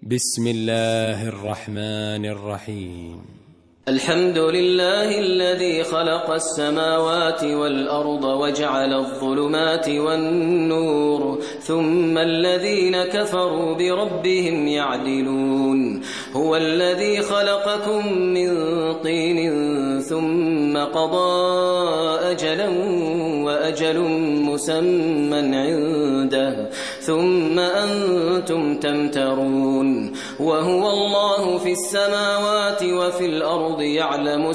بسم الله الرحمن الرحيم. الحمد لله الذي خلق السماوات والأرض وجعل الظلمات والنور ثم الذين كفروا بربهم يعدلون. هو الذي خلقكم من طين ثم قضى أجلا وأجل مسمى عنده ثم أنتم تمترون. وهو الله في السماوات وفي الأرض يعلم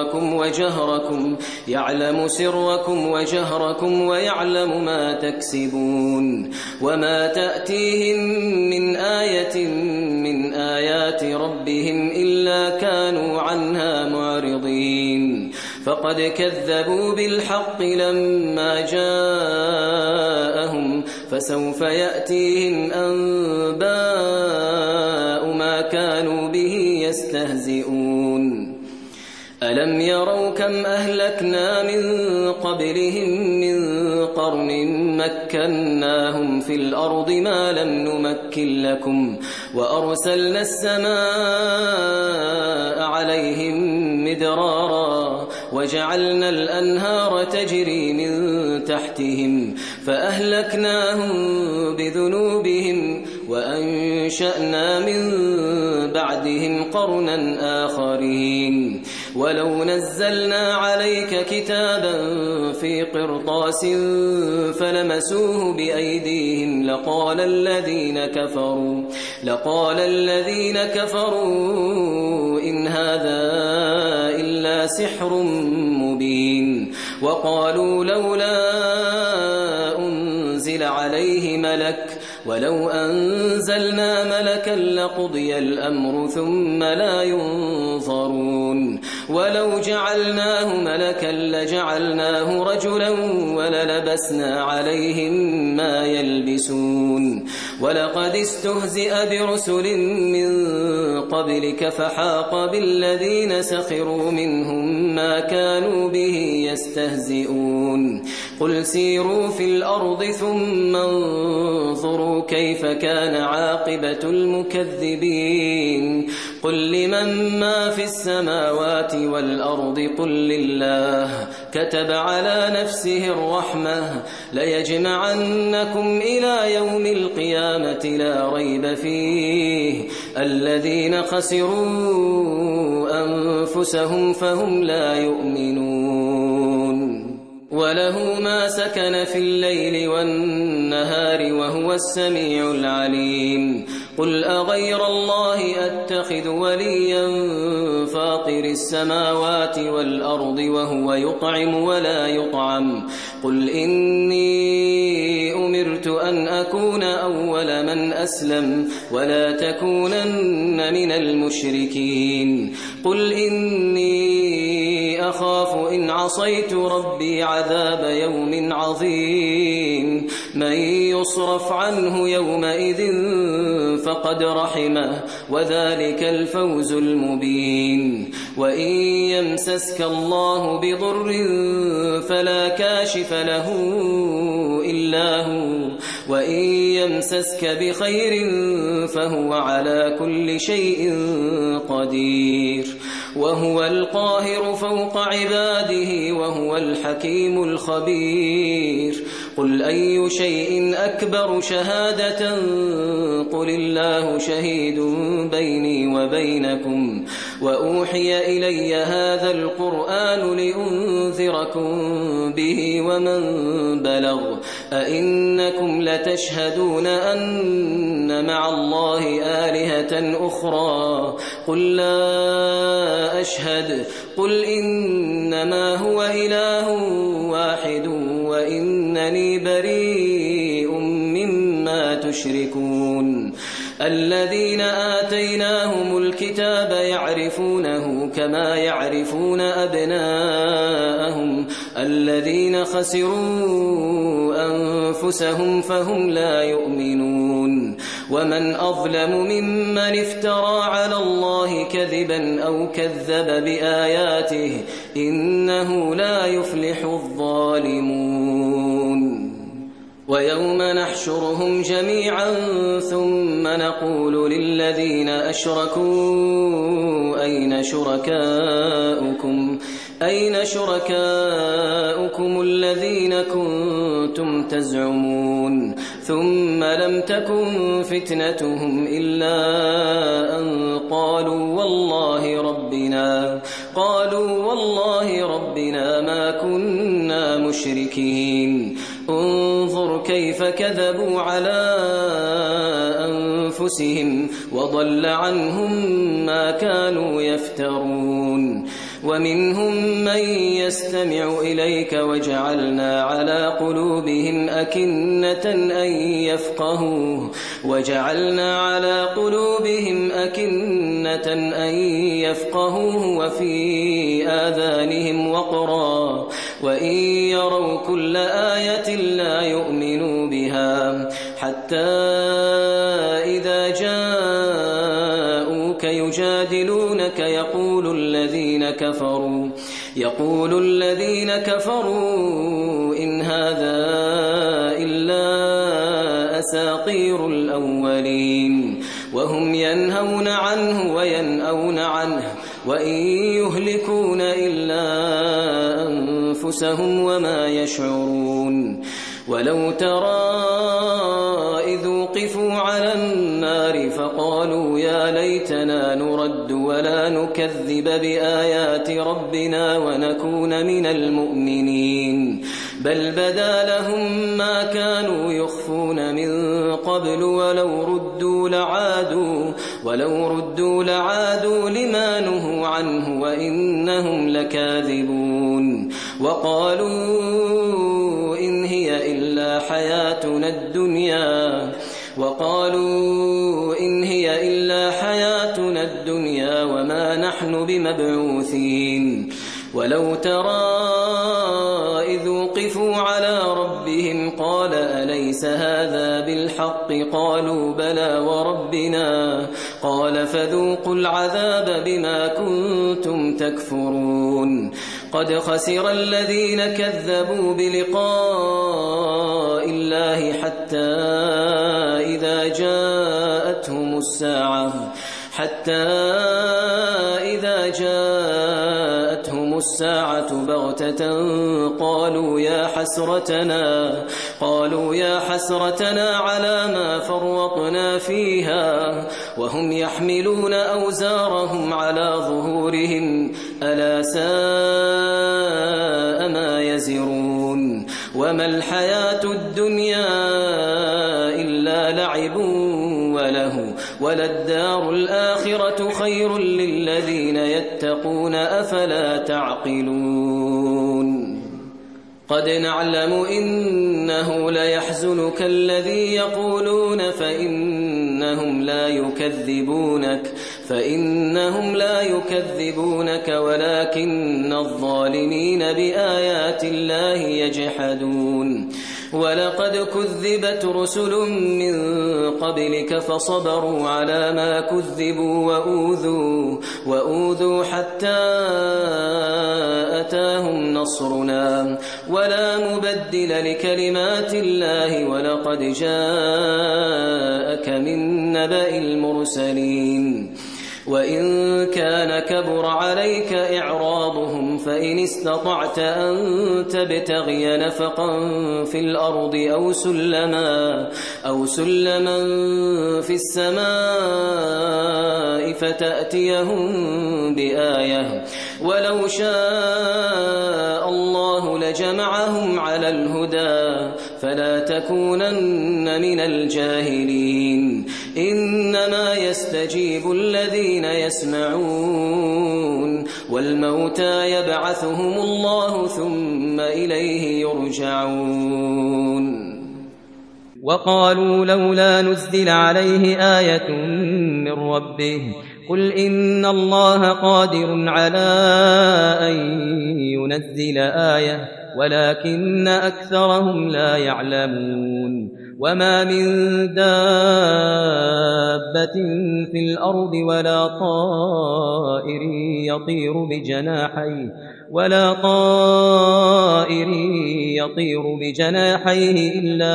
سركم وجهركم ويعلم ما تكسبون. وما تأتيهم من آية من آيات ربهم إلا كانوا عنها معرضين. فقد كذبوا بالحق لما جاءهم فسوف يأتيهم أنباء ما كانوا به يستهزئون. ألم يروا كم أهلكنا من قبلهم من قرن مكناهم في الأرض ما لم نمكن لكم وأرسلنا السماء عليهم مدرارا وجعلنا الأنهار تجري من تحتهم فأهلكناهم بذنوبهم وأنشأنا من بعدهم قرنا آخرين. ولو نزلنا عليك كتابا في قرطاس فلمسوه بأيديهم لقال الذين كفروا إن هذا إلا سحر مبين. وقالوا لولا أنزل عليه ملك ولو أنزلنا ملكا لقضي الأمر ثم لا ينظرون. ولو جعلناه ملكا لجعلناه رجلا وللبسنا عليهم ما يلبسون. ولقد استهزئ برسل من قبلك فحاق بالذين سخروا منهم ما كانوا به يستهزئون. قل سيروا في الأرض ثم انظروا كيف كان عاقبة المكذبين. قل لمن ما في السماوات والأرض قل لله كتب على نفسه الرحمة ليجمعنكم إلى يوم القيامة لا ريب فيه الذين خسروا أنفسهم فهم لا يؤمنون. وله ما سكن في الليل والنهار وهو السميع العليم. قل أغير الله أتخذ وليا فاطر السماوات والأرض وهو يطعم ولا يطعم. قل إني أمرت أن أكون أول من أسلم ولا تكونن من المشركين. قل إني أخاف إن عصيت ربي عذاب يوم عظيم. من يصرف عنه يومئذ فقد رحمه وذلك الفوز المبين. وإن يمسسك الله بضر فلا كاشف له إلا هو وإن يمسسك بخير فهو على كل شيء قدير. وهو القاهر فوق عباده وهو الحكيم الخبير. قل أي شيء أكبر شهادة قل الله شهيد بيني وبينكم وأوحي إلي هذا القرآن لأنذركم به ومن بلغ. أئنكم لتشهدون أن مع الله آلهة أخرى قل لا أشهد. قل إنما هو إله واحد وإنني بريء مما تشركون. الذين آتيناهم الكتاب يعرفونه كما يعرفون أبناءهم الذين خسروا أنفسهم فهم لا يؤمنون. ومن أظلم ممن افترى على الله كذبا أو كذب بآياته إنه لا يفلح الظالمون. ويوم نحشرهم جميعا ثم نقول للذين أشركوا أين شركاؤكم الذين كنتم تزعمون ثم لم تكن فتنتهم إلا أن قالوا والله ربنا ما كنا مشركين انظر كيف كذبوا على أنفسهم وضل عنهم ما كانوا يفترون ومنهم من يستمع إليك وجعلنا على قلوبهم أكنة أن يفقهوه وفي آذانهم وقرا وإن يروا كل آية لا يؤمنوا بها حتى إذا جاءوك يجادلونك يقول الذين كفروا إن هذا إلا أساطير الأولين وهم ينهون عنه وينأون عنه وإن يهلكون إلا أنفسهم وما يشعرون ولو ترى إذ وقفوا على النار فقالوا يا ليتنا نرد ولا نكذب بآيات ربنا ونكون من المؤمنين بل بدا لهم ما كانوا يخفون من قبل ولو ردوا لعادوا لما نهوا عنه وإنهم لكاذبون وقالوا إن هي إلا حياتنا الدنيا وما نحن بمبعوثين ولو ترى إذ وقفوا على ربهم قال أليس هذا بالحق قالوا بلى وربنا قال فذوقوا العذاب بما كنتم تكفرون قد خسر الذين كذبوا بلقاء الله حتى إذا جاءتهم الساعة بغتة قالوا يا حسرتنا على ما فرطنا فيها وهم يحملون أوزارهم على ظهورهم ألا ساء ما يزرون وما الحياة الدنيا إلا لعب وله وللدار الآخرة خير للذين يتقون أفلا تعقلون قد نعلم إنه ليحزنك الذي يقولون فإنهم لا يكذبونك ولكن الظالمين بآيات الله يجحدون ولقد كذبت رسل من قبلك فصبروا على ما كذبوا وأوذوا حتى أتاهم نصرنا ولا مبدل لكلمات الله ولقد جاءك من نبأ المرسلين وإن كان كبر عليك إعراضهم فإن استطعت أن تبتغي نفقا في الأرض أو سلما في السماء فتأتيهم بآية ولو شاء الله لجمعهم على الهدى فلا تكونن من الجاهلين إنما يستجيب الذين يسمعون والموتى يبعثهم الله ثم إليه يرجعون وقالوا لولا نزل عليه آية من ربه قل إن الله قادر على أن ينزل آية ولكن أكثرهم لا يعلمون وما من دابة في الأرض ولا طائر يطير بجناحيه ولا طائر يطير بجناحيه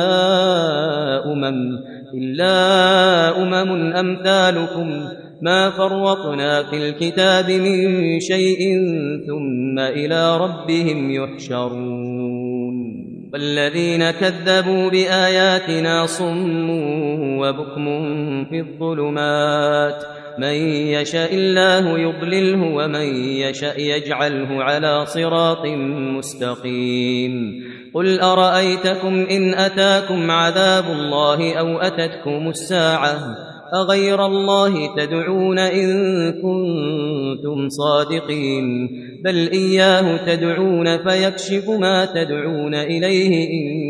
إلا أمم أمثالكم ما فرطنا في الكتاب من شيء ثم إلى ربهم يحشرون والذين كذبوا بآياتنا صم وبكم في الظلمات من يشاء الله يضلله ومن يشاء يجعله على صراط مستقيم قل أرأيتكم إن أتاكم عذاب الله أو أتتكم الساعة أغير الله تدعون إن كنتم صادقين بل إياه تدعون فيكشف ما تدعون إليه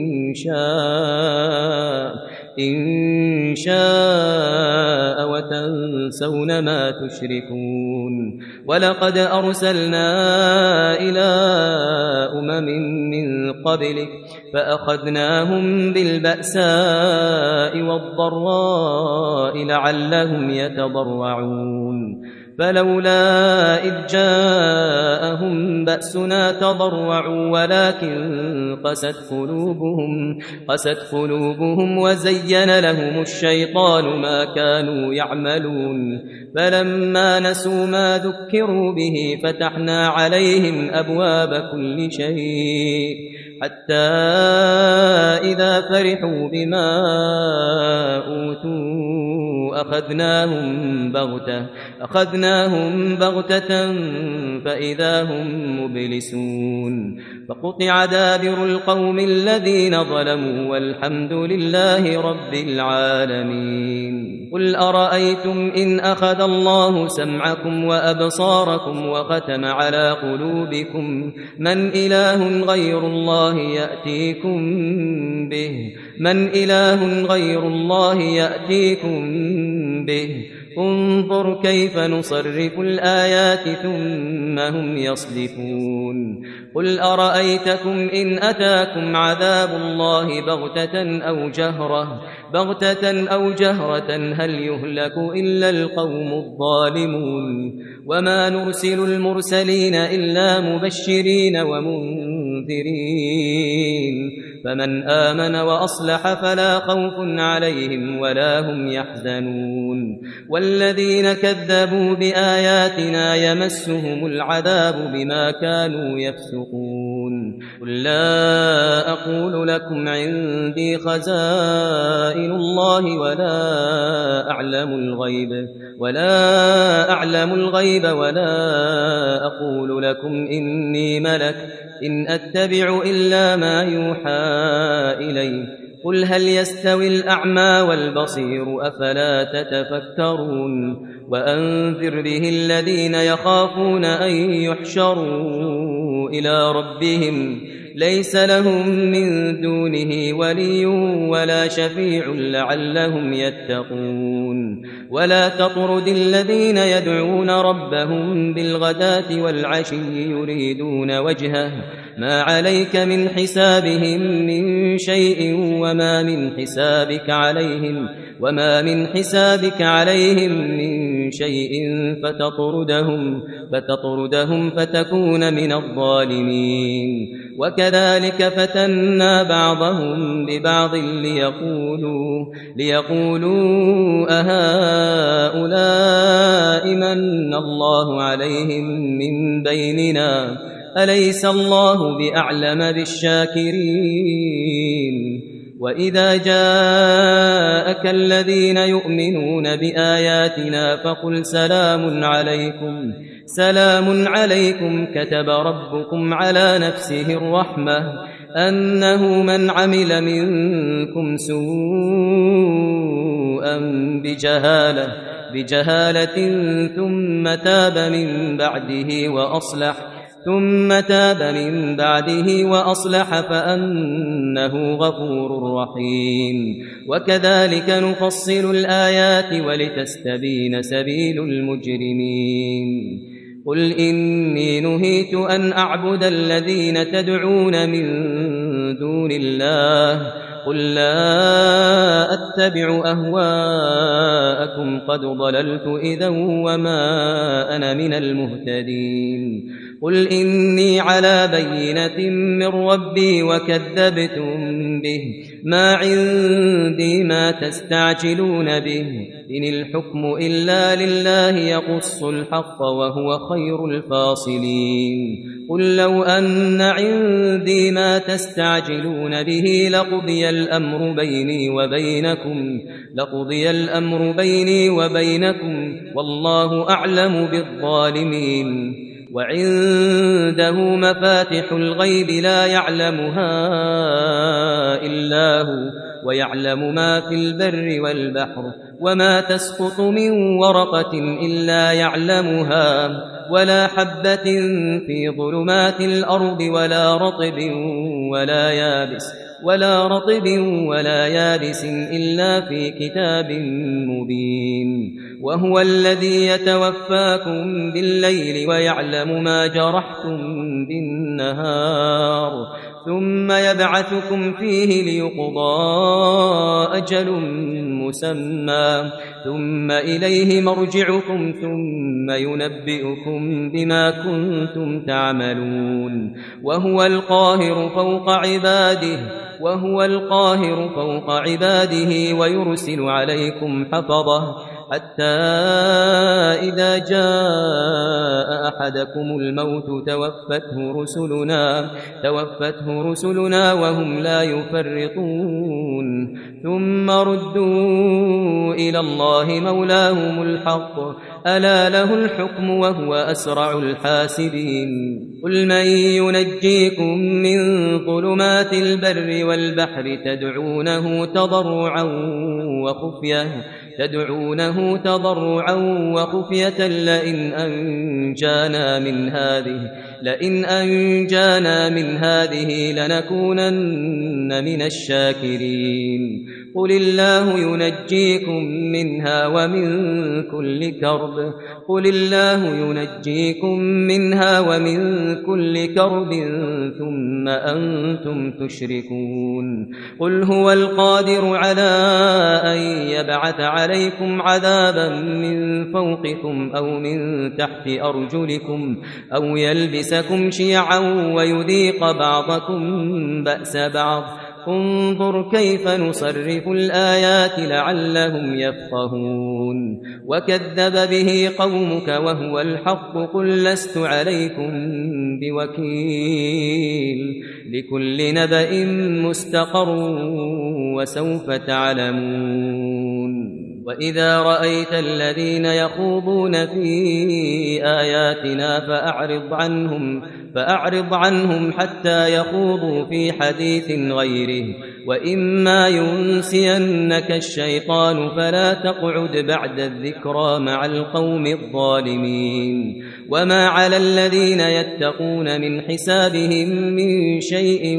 إن شاء وتنسون ما تشركون ولقد أرسلنا إلى من قبلك فأخذناهم بالبأساء والضراء لعلهم يتضرعون فلولا إذ جاءهم بأسنا تضرعوا ولكن قست قلوبهم وزين لهم الشيطان ما كانوا يعملون فلما نسوا ما ذكروا به فتحنا عليهم أبواب كل شيء حتى إذا فرحوا بما أوتوا أخذناهم بغتة فإذا هم مبلسون فقطع دابر القوم الذين ظلموا والحمد لله رب العالمين قل أرأيتم إن أخذ الله سمعكم وأبصاركم وختم على قلوبكم من إله غير الله يأتيكم به انظر كيف نصرف الآيات ثم هم يصدفون قل أرأيتكم إن أتاكم عذاب الله بغتة أو جهرة هل يهلك إلا القوم الظالمون وما نرسل المرسلين إلا مبشرين ومنذرين فمن آمن وأصلح فلا خوف عليهم ولا هم يحزنون والذين كذبوا بآياتنا يمسهم العذاب بما كانوا يفسقون قل لا أقول لكم عندي خزائن الله ولا أعلم الغيب ولا أقول لكم إني ملك إن أتبع إلا ما يوحى إلي قل هل يستوي الأعمى والبصير أفلا تتفكرون وأنذر به الذين يخافون أن يحشروا إلى ربهم ليس لهم من دونه ولي ولا شفيع لعلهم يتقون ولا تطرد الذين يدعون ربهم بالغداة والعشي يريدون وجهه ما عليك من حسابهم من شيء وما من حسابك عليهم من شيء فتطردهم فتكون من الظالمين وكذلك فتنا بعضهم ببعض ليقولوا أهؤلاء من الله عليهم من بيننا أليس الله بأعلم بالشاكرين وإذا جاءك الذين يؤمنون بآياتنا فقل سلام عليكم كتب ربكم على نفسه الرحمة أنه من عمل منكم سوءا بجهالة ثم تاب من بعده وأصلح فأنه غفور رحيم وكذلك نفصل الآيات ولتستبين سبيل المجرمين قل إني نهيت أن أعبد الذين تدعون من دون الله قل لا أتبع أهواءكم قد ضللت إذا وما أنا من المهتدين قل إني على بينة من ربي وكذبتم به ما عندي ما تستعجلون به إن الحكم إلا لله يقص الحق وهو خير الفاصلين قل لو أن عندي ما تستعجلون به لقضي الأمر بيني وبينكم والله أعلم بالظالمين وعنده مفاتح الغيب لا يعلمها إلا هو ويعلم ما في البر والبحر وما تسقط من ورقة إلا يعلمها ولا حبة في ظلمات الأرض ولا رطب ولا يابس إلا في كتاب مبين وهو الذي يتوفاكم بالليل ويعلم ما جرحتم بالنهار ثم يبعثكم فيه ليقضى أجل مسمى ثم إليه مرجعكم ثم ينبئكم بما كنتم تعملون وهو القاهر فوق عباده ويرسل عليكم حفظه حتى إذا جاء أحدكم الموت توفته رسلنا وهم لا يفرطون ثم ردوا إلى الله مولاهم الحق ألا له الحكم وهو أسرع الحاسبين قل من ينجيكم من ظلمات البر والبحر تدعونه تضرعا وخفية لئن أنجانا من هذه لنكونن من الشاكرين قل الله ينجيكم منها ومن كل كرب ثم أنتم تشركون قل هو القادر على أن يبعث عليكم عذابا من فوقكم أو من تحت أرجلكم أو يلبسكم شيعا ويذيق بعضكم بأس بعض انظر كيف نصرف الآيات لعلهم يفقهون وكذب به قومك وهو الحق قل لست عليكم بوكيل لكل نبأ مستقر وسوف تعلمون وإذا رأيت الذين يخوضون في آياتنا فأعرض عنهم حتى يخوضوا في حديث غيره وإما ينسينك الشيطان فلا تقعد بعد الذكرى مع القوم الظالمين وما على الذين يتقون من حسابهم من شيء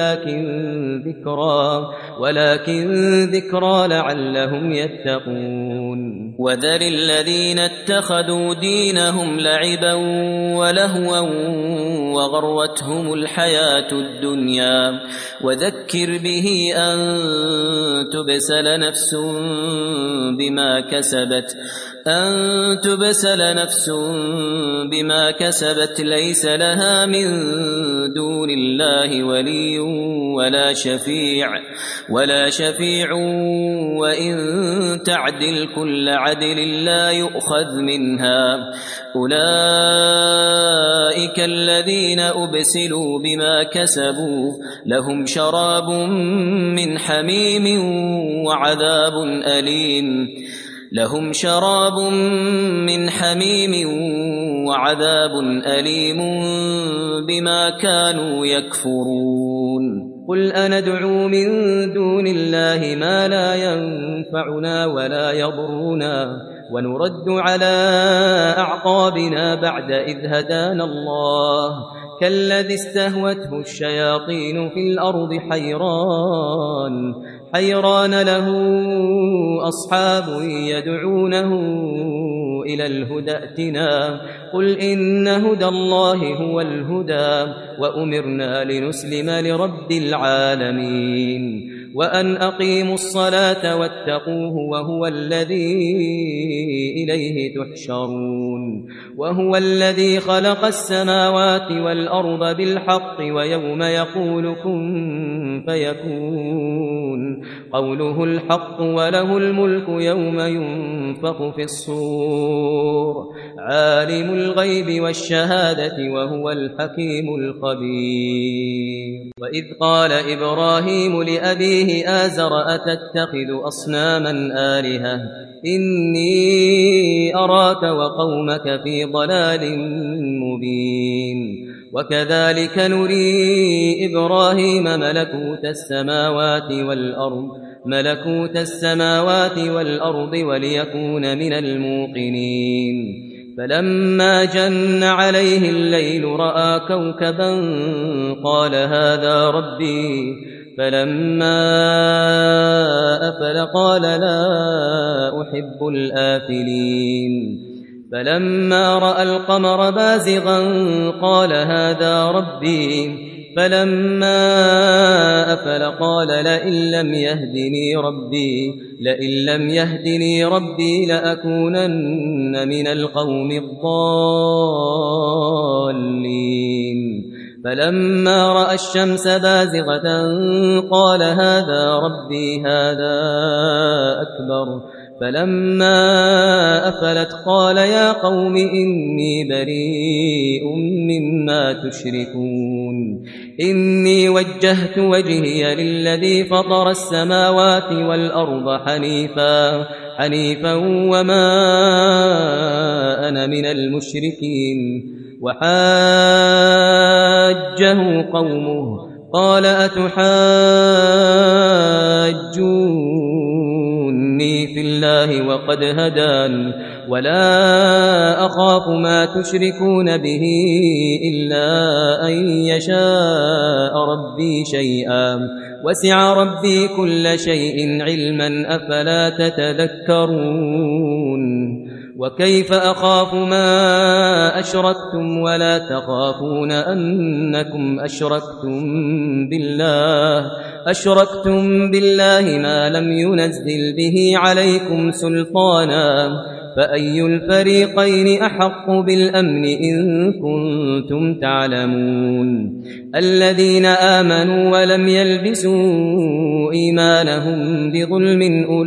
ولكن ذكرى لعلهم يتقون وذر الذين اتخذوا دينهم لعبا ولهوا وغرتهم الحياة الدنيا وذكر به أن تبسل نفس بما كسبت ليس لها من دون الله ولي ولا شفيع وإن تعدل كل عدل لا يؤخذ منها أولئك الذين أبسلوا بما كسبوا لهم شراب من حميم وعذاب أليم بما كانوا يكفرون قل أندعو من دون الله ما لا ينفعنا ولا يضرنا ونرد على أعقابنا بعد إذ هدانا الله كالذي استهوته الشياطين في الأرض حيران له أصحاب يدعونه إلى الهدى ائتنا قل إن هدى الله هو الهدى وأمرنا لنسلم لرب العالمين وأن أقيموا الصلاة واتقوه وهو الذي إليه تحشرون وهو الذي خلق السماوات والأرض بالحق ويوم يقول كن فيكون قوله الحق وله الملك يوم ينفخ في الصور عالم الغيب والشهادة وهو الحكيم الخبير وإذ قال إبراهيم لأبيه آزر أتتخذ أصناما آلهة إني أراك وقومك في ضلال مبين وكذلك نري إبراهيم ملكوت السماوات والأرض وليكون من الموقنين فلما جن عليه الليل رأى كوكبا قال هذا ربي فلما أفل قال لا أحب الآفلين فلما رأى القمر بازغا قال هذا ربي فلما أفل قال لئن لم يهدني ربي لأكونن من القوم الضالين فلما رأى الشمس بازغة قال هذا ربي هذا أكبر فلما أفلت قال يا قوم إني بريء مما تشركون إني وجهت وجهي للذي فطر السماوات والأرض حنيفا وما أنا من المشركين وحاجه قومه قال أتحاجوني في الله وقد هدان ولا أخاف ما تشركون به إلا أن يشاء ربي شيئا وسع ربي كل شيء علما أفلا تتذكرون وكيف أخاف ما أشركتم ولا تخافون أنكم أشركتم بالله ما لم ينزل به عليكم سلطانا فأي الفريقين أحق بالأمن إن كنتم تعلمون الذين آمنوا ولم يلبسوا إيمانهم بظلم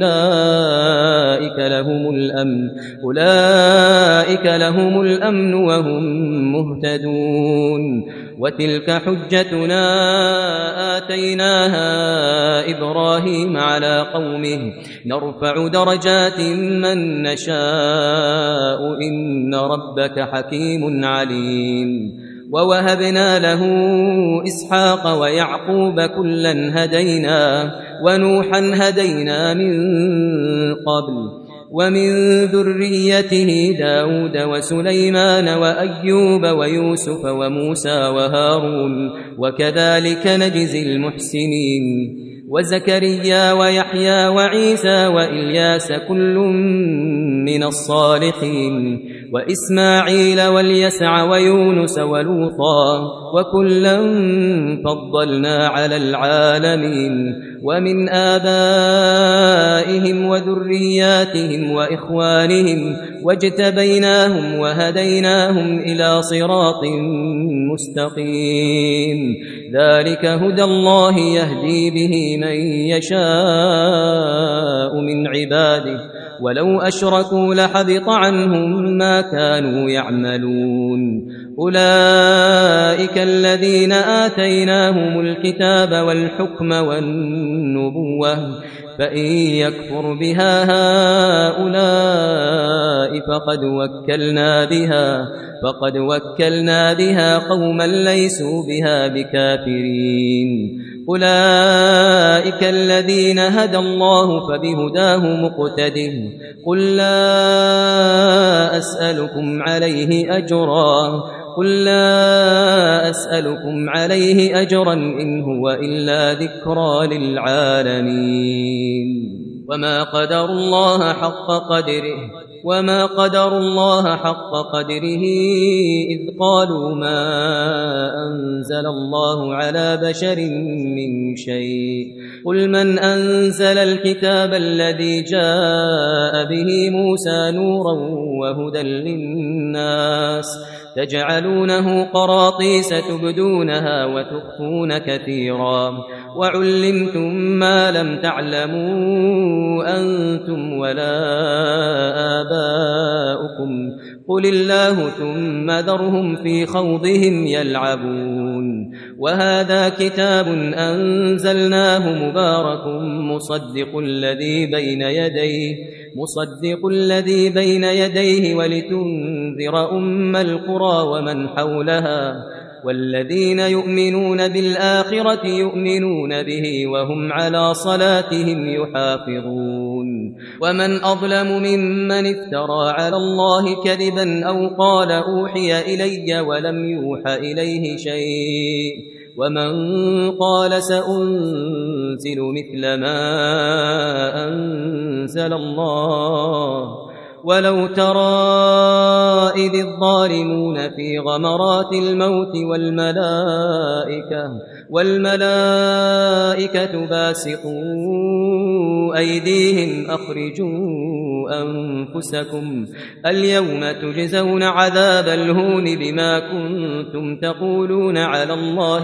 أولئك لهم الأمن وهم مهتدون وتلك حجتنا آتيناها إبراهيم على قومه نرفع درجات من نشاء إن ربك حكيم عليم ووهبنا له إسحاق ويعقوب كلا هدينا ونوحا هدينا من قبل ومن ذريته داود وسليمان وأيوب ويوسف وموسى وهارون وكذلك نجزي المحسنين وزكريا ويحيى وعيسى وإلياس كل من الصالحين وإسماعيل واليسع ويونس ولوطا وكلا فضلنا على العالمين ومن آبائهم وذرياتهم وإخوانهم واجتبيناهم وهديناهم إلى صراط مستقيم ذلك هدى الله يهدي به من يشاء من عباده ولو أشركوا لحبط عنهم ما كانوا يعملون أولئك الذين آتيناهم الكتاب والحكم والنبوة فإن يكفر بها هؤلاء فقد وكلنا بها قوما ليسوا بها بكافرين أولئك الذين هدى الله فبهداه مقتده قل لا أسألكم عليه أجرا إن هو إلا ذكرى للعالمين وما قدروا الله حق قدره إذ قالوا ما أنزل الله على بشر من شيء قل من أنزل الكتاب الذي جاء به موسى نورا وهدى للناس تجعلونه قراطيس تبدونها وتخفون كثيرا وعلمتم ما لم تعلموا أنتم ولا آباؤكم قل الله ثم ذرهم في خوضهم يلعبون وهذا كتاب أنزلناه مبارك مصدق الذي بين يديه ولتنذر أم القرى ومن حولها والذين يؤمنون بالآخرة يؤمنون به وهم على صلاتهم يحافظون ومن أظلم ممن افترى على الله كذبا أو قال أوحي إلي ولم يوح إليه شيء ومن قال سأنزل مثل ما أنزل الله ولو ترى إذ الظالمون في غمرات الموت والملائكة باسطوا أيديهم أخرجوا أنفسكم اليوم تجزون عذاب الهون بما كنتم تقولون على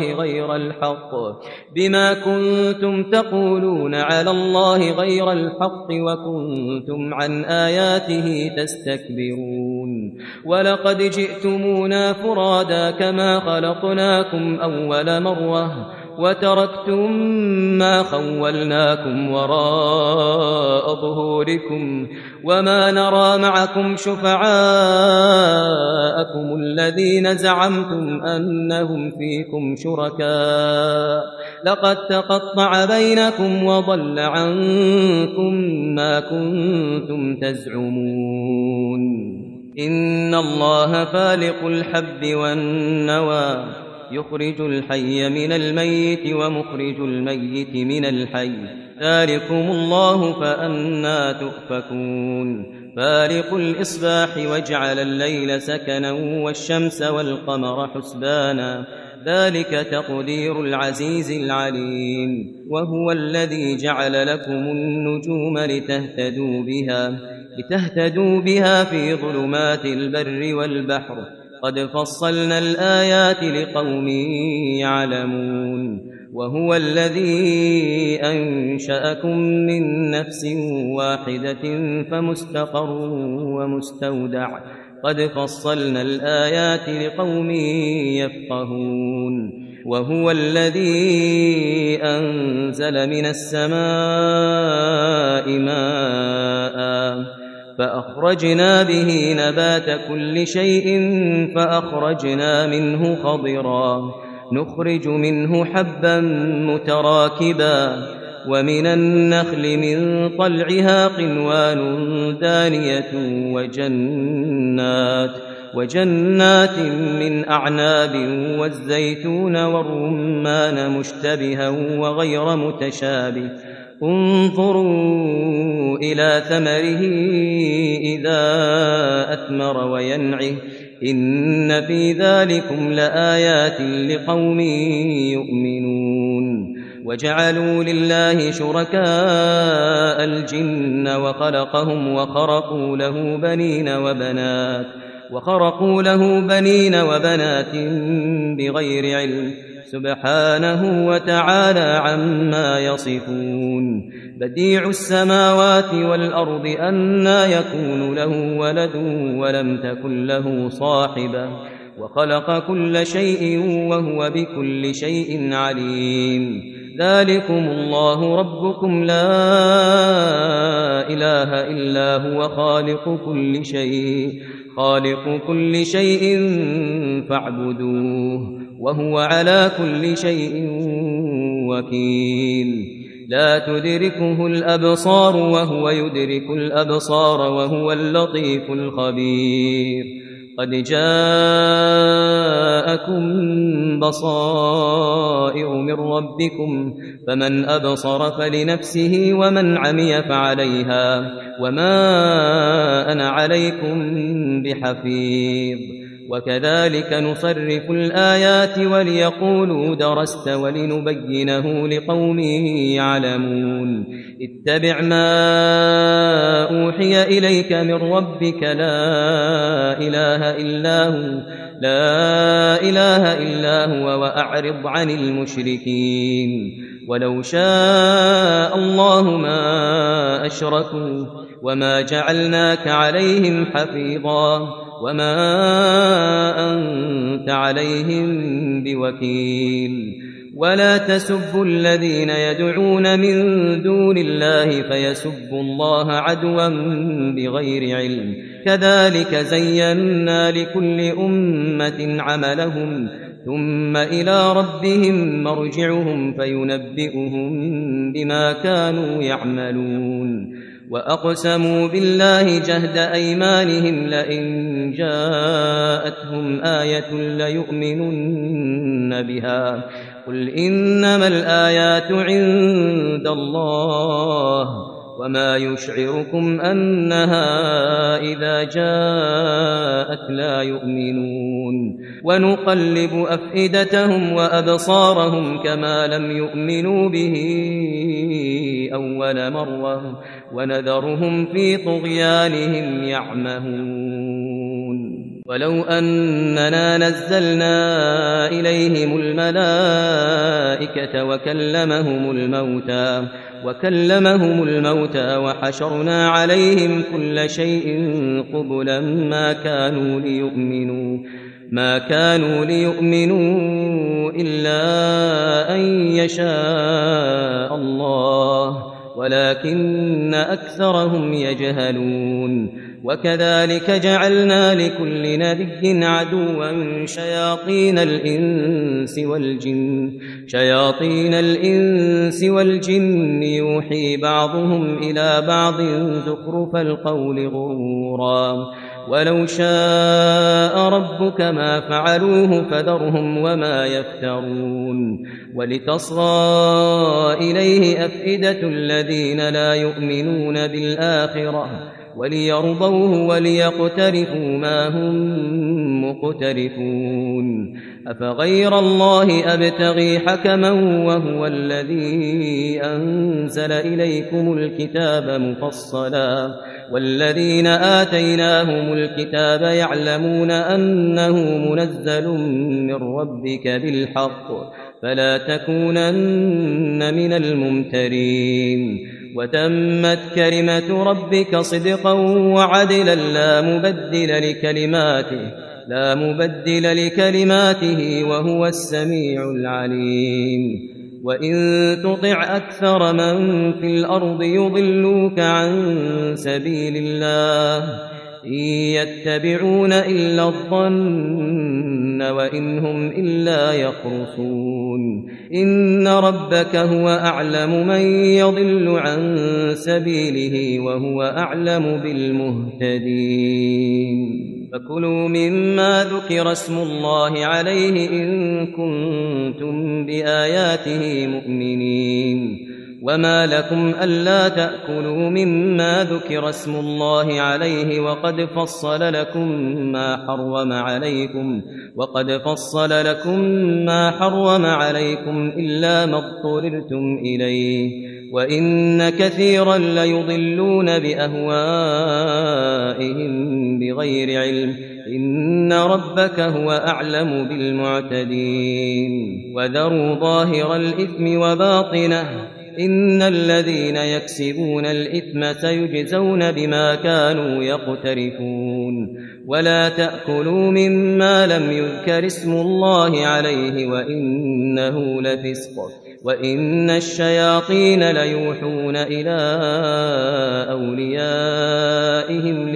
الله غير الحق وكنتم عن آياته تستكبرون ولقد جئتمونا فرادا كما خلقناكم أول مرة وتركتم ما خولناكم وراء ظهوركم وما نرى معكم شفعاءكم الذين زعمتم أنهم فيكم شركاء لقد تقطع بينكم وضل عنكم ما كنتم تزعمون إن الله فالق الحب والنوى يخرج الحي من الميت ومخرج الميت من الحي ذلكم الله فأنى تؤفكون فالق الإصباح وجعل الليل سكنا والشمس والقمر حسبانا ذلك تقدير العزيز العليم وهو الذي جعل لكم النجوم لتهتدوا بها في ظلمات البر والبحر قد فصلنا الآيات لقوم يعلمون وهو الذي أنشأكم من نفس واحدة فمستقر ومستودع قد فصلنا الآيات لقوم يفقهون وهو الذي أنزل من السماء ماء فأخرجنا به نبات كل شيء فأخرجنا منه خضرا نخرج منه حبا متراكبا ومن النخل من طلعها قنوان دانية وجنات من أعناب والزيتون والرمان مشتبها وغير متشابه انظروا إلى ثمره إذا أثمر وينعه إن في ذلكم لآيات لقوم يؤمنون وجعلوا لله شركاء الجن وخلقهم وخرقوا له بنين وبنات بغير علم سبحانه وتعالى عما يصفون بديع السماوات والأرض أنى يكون له ولد ولم تكن له صاحبة وخلق كل شيء وهو بكل شيء عليم ذلكم الله ربكم لا إله إلا هو خالق كل شيء فاعبدوه وهو على كل شيء وكيل لا تدركه الأبصار وهو يدرك الأبصار وهو اللطيف الخبير قد جاءكم بصائر من ربكم فمن أبصر فلنفسه ومن عمي فعليها وما أنا عليكم بحفيظ وكذلك نصرف الآيات وليقولوا درست ولنبينه لقوم يعلمون اتبع ما أوحي إليك من ربك لا إله إلا هو وأعرض عن المشركين ولو شاء الله ما أشركوا وما جعلناك عليهم حفيظا وما أنت عليهم بوكيل ولا تسبوا الذين يدعون من دون الله فيسبوا الله عدوا بغير علم كذلك زينا لكل أمة عملهم ثم إلى ربهم مرجعهم فينبئهم بما كانوا يعملون وأقسموا بالله جهد أيمانهم لئن جاءتهم آية ليؤمنن بها قل إنما الآيات عند الله وما يشعركم أنها إذا جاءت لا يؤمنون ونقلب أفئدتهم وأبصارهم كما لم يؤمنوا به أول مرة ونذرهم في طغيانهم يعمهون ولو أننا نزلنا إليهم الملائكة وكلمهم الموتى وحشرنا عليهم كل شيء قبلا ما كانوا ليؤمنوا إلا أن يشاء الله ولكن أكثرهم يجهلون وكذلك جعلنا لكل نبي عدوا شياطين الإنس والجن يوحي بعضهم إلى بعض زخرف القول غرورا ولو شاء ربك ما فعلوه فذرهم وما يفترون ولتصغى إليه أفئدة الذين لا يؤمنون بالآخرة وليرضوه وليقترفوا ما هم مقترفون أفغير الله أبتغي حكما وهو الذي أنزل إليكم الكتاب مفصلا والذين آتيناهم الكتاب يعلمون أنه منزل من ربك بالحق فلا تكونن من الممترين وتمت كلمة ربك صدقا وعدلا لا مبدل لكلماته وهو السميع العليم وإن تطع أكثر من في الأرض يضلوك عن سبيل الله إن يتبعون إلا الظن وإن هم إلا يخرصون إن ربك هو أعلم من يضل عن سبيله وهو أعلم بالمهتدين فكلوا مما ذكر اسم الله عليه إن كنتم بآياته مؤمنين وما لكم ألا تأكلوا مما ذكر اسم الله عليه وقد فصل لكم ما حرم عليكم إلا ما اضطررتم إليه وإن كثيرا ليضلون بأهوائهم بغير علم إن ربك هو أعلم بالمعتدين وذروا ظاهر الإثم وباطنه إن الذين يكسبون الإثم سيجزون بما كانوا يقترفون ولا تأكلوا مما لم يذكر اسم الله عليه وإنه لفسق وإن الشياطين ليوحون إلى أوليائهم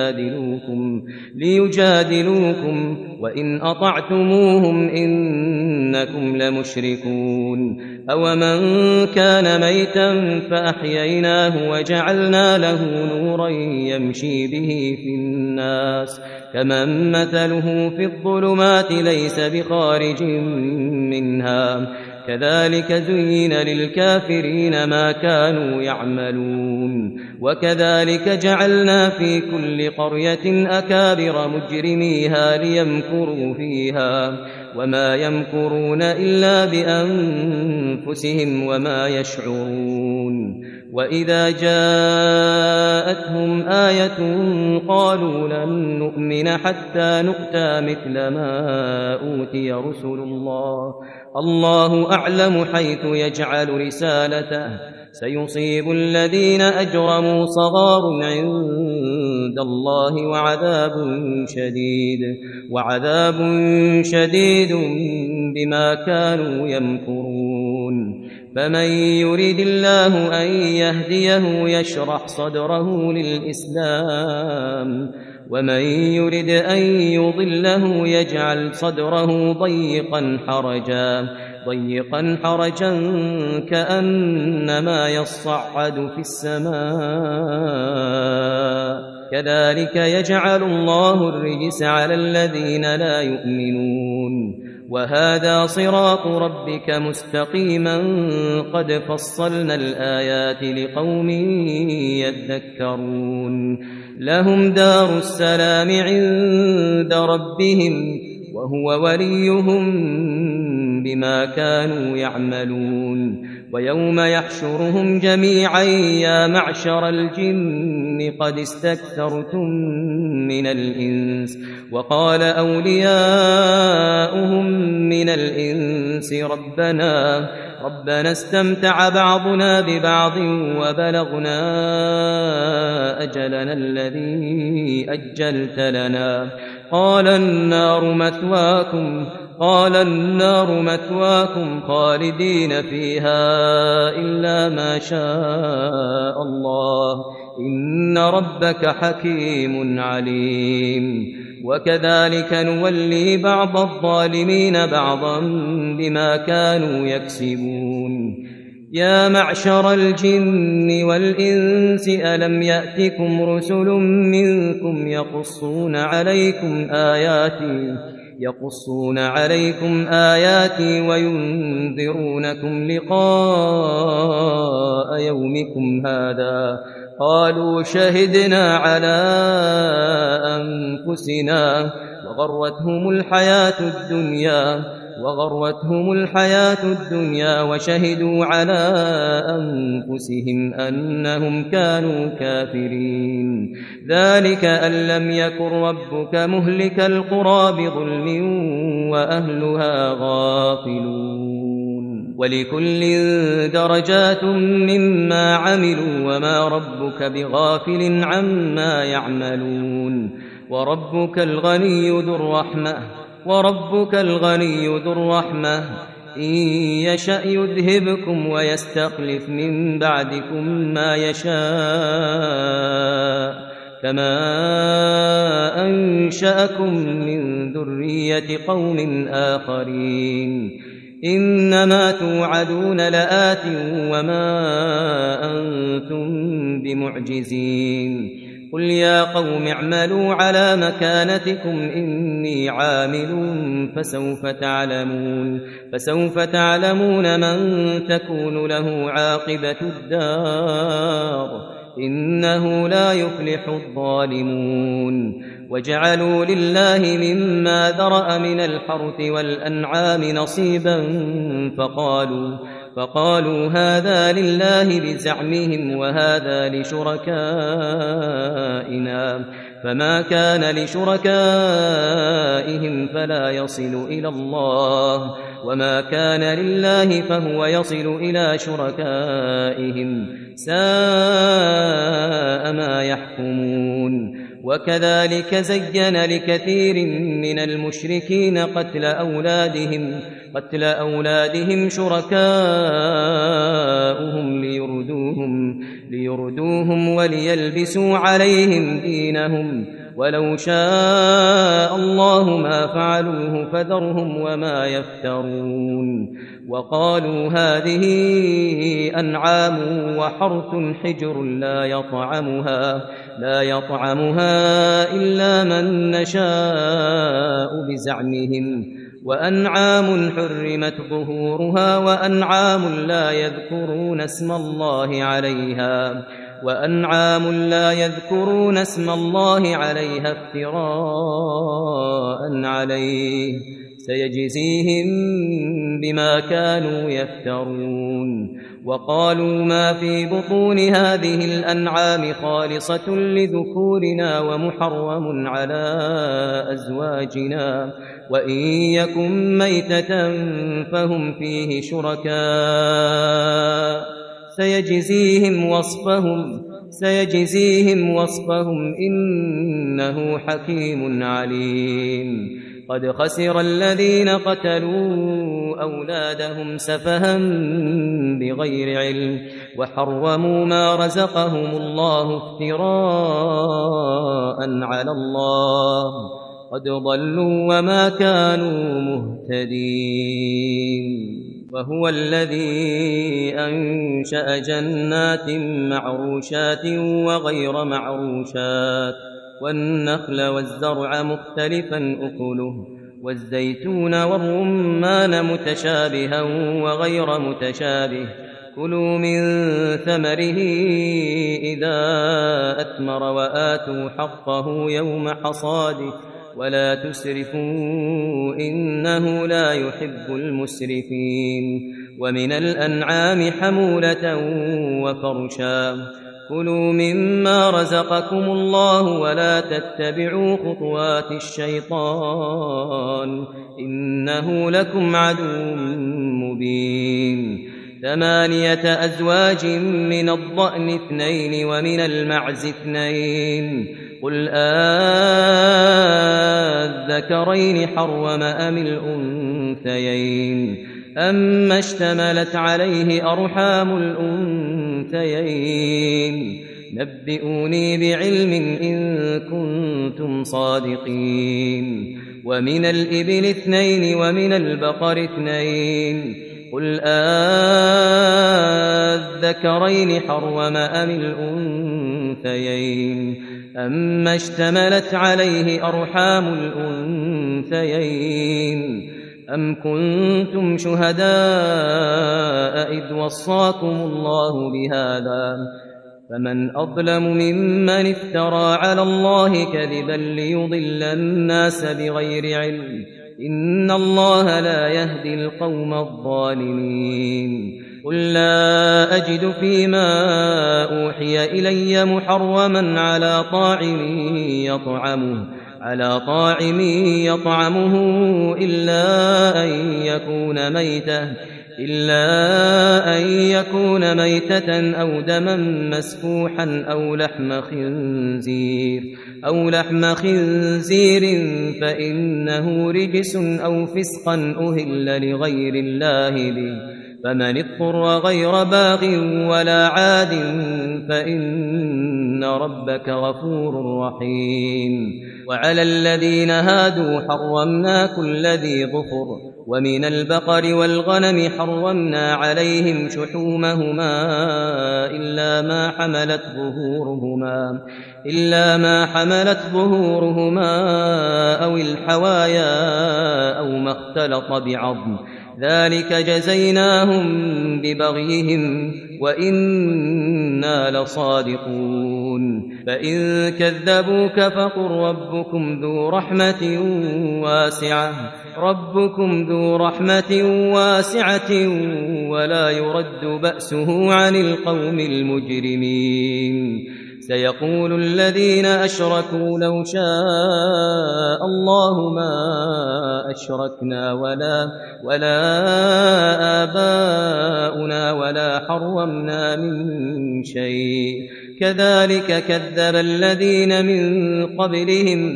ليجادلوكم وإن أطعتموهم إنكم لمشركون أومن كان ميتا فأحييناه وجعلنا له نورا يمشي به في الناس كمن مثله في الظلمات ليس بخارج منها كذلك زين للكافرين ما كانوا يعملون وكذلك جعلنا في كل قرية أكابر مجرميها ليمكروا فيها وما يمكرون إلا بأنفسهم وما يشعرون وإذا جاءتهم آية قالوا لن نؤمن حتى نؤتى مثل ما أوتي رسل الله أعلم حيث يجعل رسالته سيصيب الذين أجرموا صغار عند الله وعذاب شديد بما كانوا يمكرون فمن يريد الله أن يهديه يشرح صدره للإسلام ومن يرد أن يضله يجعل صدره ضيقا حرجا كأنما يصعد في السماء كذلك يجعل الله الرجس على الذين لا يؤمنون وهذا صراط ربك مستقيما قد فصلنا الآيات لقوم يذكرون لهم دار السلام عند ربهم وهو وليهم بما كانوا يعملون ويوم يحشرهم جميعا يا معشر الجن قد استكثرتم من الإنس وقال أولياؤهم من الإنس ربنا استمتع بعضنا ببعض وبلغنا أجلنا الذي أجلت لنا قال النار مثواكم خالدين فيها إلا ما شاء الله إن ربك حكيم عليم وكذلك نولي بعض الظالمين بعضا بما كانوا يكسبون يا معشر الجن والإنس ألم يأتكم رسل منكم يقصون عليكم آياتي وينذرونكم لقاء يومكم هذا قالوا شهدنا على أنفسنا وغرتهم الحياة الدنيا وشهدوا على أنفسهم أنهم كانوا كافرين ذلك أن لم يكن ربك مهلك القرى بظلم وأهلها غافلون ولكل درجات مما عملوا وما ربك بغافل عما يعملون وربك الغني ذو الرحمة إن يشأ يذهبكم ويستخلف من بعدكم ما يشاء كما أنشأكم من ذرية قوم آخرين إنما توعدون لآت وما أنتم بمعجزين قل يا قوم اعملوا على مكانتكم إني عامل فسوف تعلمون من تكون له عاقبة الدار إنه لا يفلح الظالمون وجعلوا لله مما ذرأ من الحرث والأنعام نصيبا فقالوا هذا لله بزعمهم وهذا لشركائنا فما كان لشركائهم فلا يصل إلى الله وما كان لله فهو يصل إلى شركائهم ساء ما يحكمون وكذلك زين لكثير من المشركين قتل أولادهم قتل أولادهم شركاؤهم ليردوهم وليلبسوا عليهم دينهم ولو شاء الله ما فعلوه فذرهم وما يفترون وقالوا هذه أنعام وحرث حجر لا يطعمها إلا من نشاء بزعمهم وأنعام حرمت ظهورها وأنعام لا يذكرون اسم الله عليها افتراء عليه سيجزيهم بما كانوا يفترون وقالوا ما في بطون هذه الأنعام خالصة لذكورنا ومحرم على أزواجنا وإن يكن ميتة فهم فيه شركاء سيجزيهم وصفهم إنه حكيم عليم قد خسر الذين قتلوا أولادهم سفها بغير علم وحرموا ما رزقهم الله افتراء على الله قد ضلوا وما كانوا مهتدين وهو الذي أنشأ جنات معروشات وغير معروشات والنخل والزرع مختلفا أكله والزيتون والرمان متشابها وغير متشابه كلوا من ثمره إذا أثمر وآتوا حقه يوم حصاده ولا تسرفوا إنه لا يحب المسرفين ومن الأنعام حمولة وفرشا كلوا مما رزقكم الله ولا تتبعوا خطوات الشيطان إنه لكم عدو مبين 8 أزواج من الضأن 2 ومن المعز 2 قل الذكرين حرم أم الأنثيين أما اشتملت عليه أرحام الأنثيين نبئوني بعلم إن كنتم صادقين ومن الإبل 2 ومن البقر 2 قل الذكرين حرم أم الأنثيين أما اشتملت عليه أرحام الأنثيين أم كنتم شهداء إذ وصاكم الله بهذا فمن أظلم ممن افترى على الله كذبا ليضل الناس بغير علم إن الله لا يهدي القوم الظالمين قل لا أجد فيما أوحي إلي محرما على طاعم يطعمه إلا أن يكون ميتة أو دما مسفوحا أو لحم خنزير فإنه رجس أو فسقا أهل لغير الله به فمن اضطر غير باغ ولا عاد فإن ربك غفور رحيم وعلى الذين هادوا حرمنا كل ذي ظفر ومن البقر والغنم حرمنا عليهم شحومهما إلا ما حملت ظهورهما أو الحوايا أو ما اختلط بعظم ذلك جزيناهم ببغيهم وإنا لصادقون فإن كذبوك فقل ربكم ذو رحمة واسعة ولا يرد بأسه عن القوم المجرمين سيقول الذين أشركوا لو شاء الله ما أشركنا ولا آباؤنا ولا حرمنا من شيء كذلك كذب الذين من قبلهم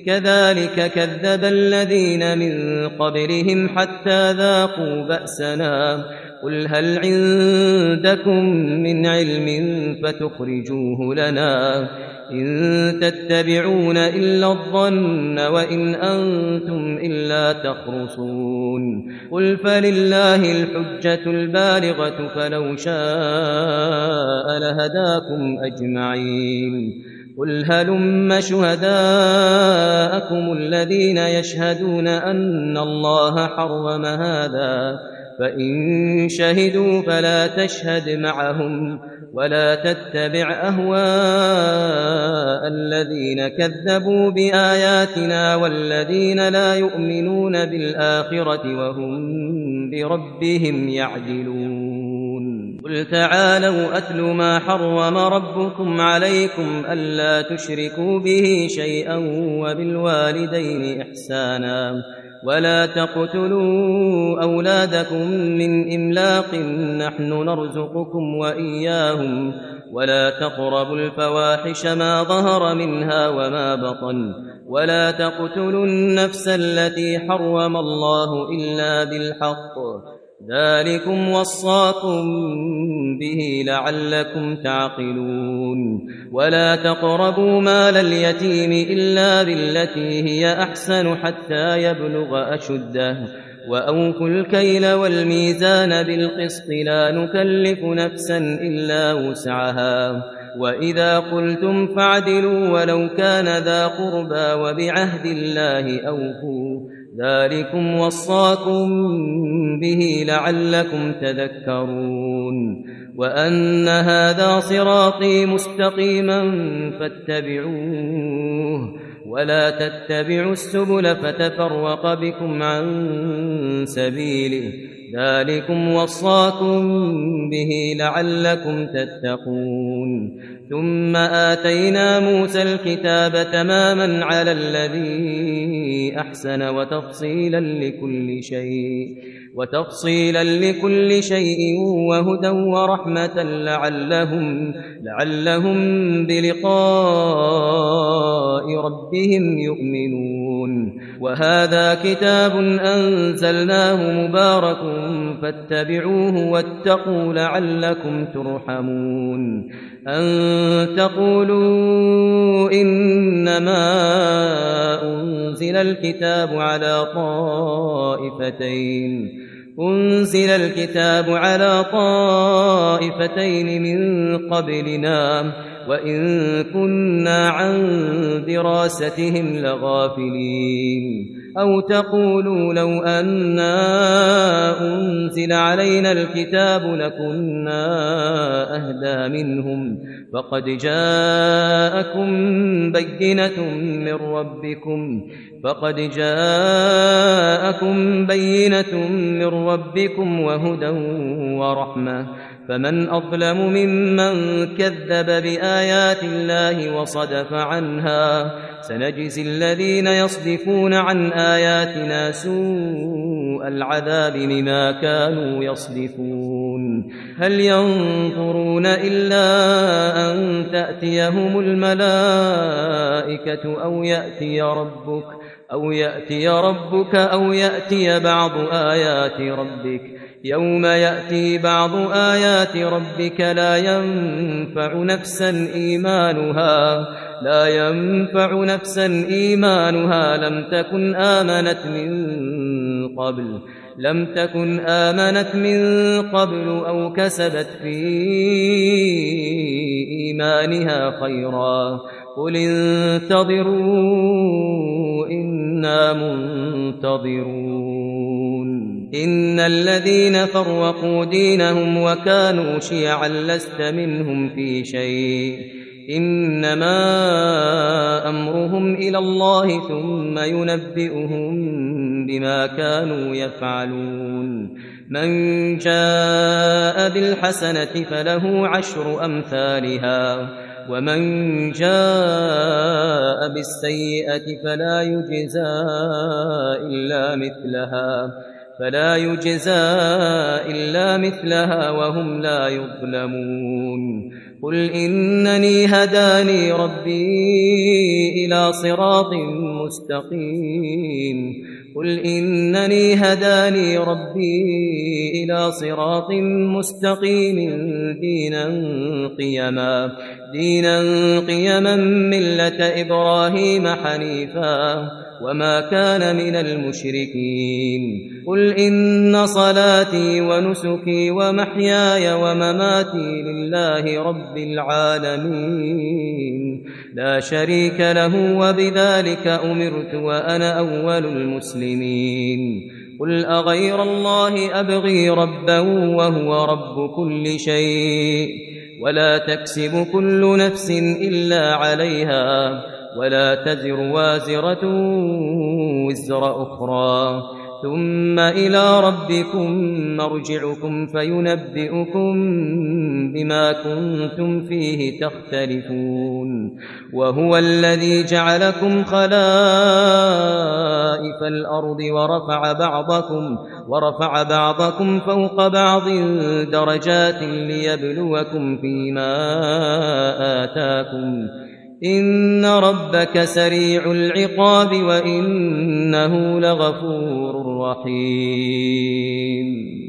كذلك كذب الذين من قبلهم حتى ذاقوا بأسنا قل هل عندكم من علم فتخرجوه لنا إن تتبعون إلا الظن وإن أنتم إلا تخرصون قل فلله الحجة البالغة فلو شاء لهداكم أجمعين قل هلم شهداءكم الذين يشهدون أن الله حرم هذا فإن شهدوا فلا تشهد معهم ولا تتبع أهواء الذين كذبوا بآياتنا والذين لا يؤمنون بالآخرة وهم بربهم يعدلون قل تعالوا أتل ما حرم ربكم عليكم ألا تشركوا به شيئا وبالوالدين إحسانا ولا تقتلوا أولادكم من إملاق نحن نرزقكم وإياهم ولا تقربوا الفواحش ما ظهر منها وما بطن ولا تقتلوا النفس التي حرم الله إلا بالحق ذلكم وصاكم به لعلكم تعقلون ولا تقربوا مال اليتيم إلا بالتي هي أحسن حتى يبلغ أشده وأوفوا الكيل والميزان بالقسط لا نكلف نفسا إلا وسعها وإذا قلتم فاعدلوا ولو كان ذا قربى وبعهد الله أوفوا ذلكم وصاكم به لعلكم تذكرون وأن هذا صراطي مستقيما فاتبعوه ولا تتبعوا السبل فتفرق بكم عن سبيله ذلكم وصاكم به لعلكم تتقون ثم آتينا موسى الكتاب تماما على الذي أحسن وتفصيلا لكل شيء وهدى ورحمة لعلهم بلقاء ربهم يؤمنون وهذا كتاب أنزلناه مبارك فاتبعوه واتقوا لعلكم ترحمون أن تقولوا إنما أنزل الكتاب على طائفتين من قبلنا وإن كنا عن دراستهم لغافلين أو تقولوا لو أنا أنزل علينا الكتاب لكنا أهدى منهم فقد جاءكم بينة من ربكم وهدى ورحمة فمن أظلم ممن كذب بآيات الله وصدف عنها سنجزي الذين يصدفون عن آياتنا سوء العذاب بما كانوا يصدفون هل ينظرون إلا أن تأتيهم الملائكة أو يأتي ربك أو يأتي بعض آيات ربك يوم يأتي بعض آيات ربك لا ينفع نفسا إيمانها لم تكن آمنت من قبل أو كسبت في إيمانها خيرا قل انتظروا إنا منتظرون إن الذين فرقوا دينهم وكانوا شيعا لست منهم في شيء إنما أمرهم إلى الله ثم ينبئهم بما كانوا يفعلون من جاء بالحسنة فله 10 أمثالها ومن جاء بالسيئة فلا يجزى إلا مثلها وهم لا يظلمون قل إنني هداني ربي إلى صراط مستقيم قل إنني هداني ربي إلى صراط مستقيم دينا قيما ملة إبراهيم حنيفا وما كان من المشركين قل إن صلاتي ونسكي ومحياي ومماتي لله رب العالمين لا شريك له وبذلك أمرت وأنا أول المسلمين قل أغير الله أبغي ربا وهو رب كل شيء ولا تكسب كل نفس إلا عليها ولا تزر وازرة وزر أخرى ثم إلى ربكم مرجعكم فينبئكم بما كنتم فيه تختلفون وهو الذي جعلكم خلائف الأرض ورفع بعضكم فوق بعض درجات ليبلوكم فيما آتاكم إن ربك سريع العقاب وإنه لغفور رحيم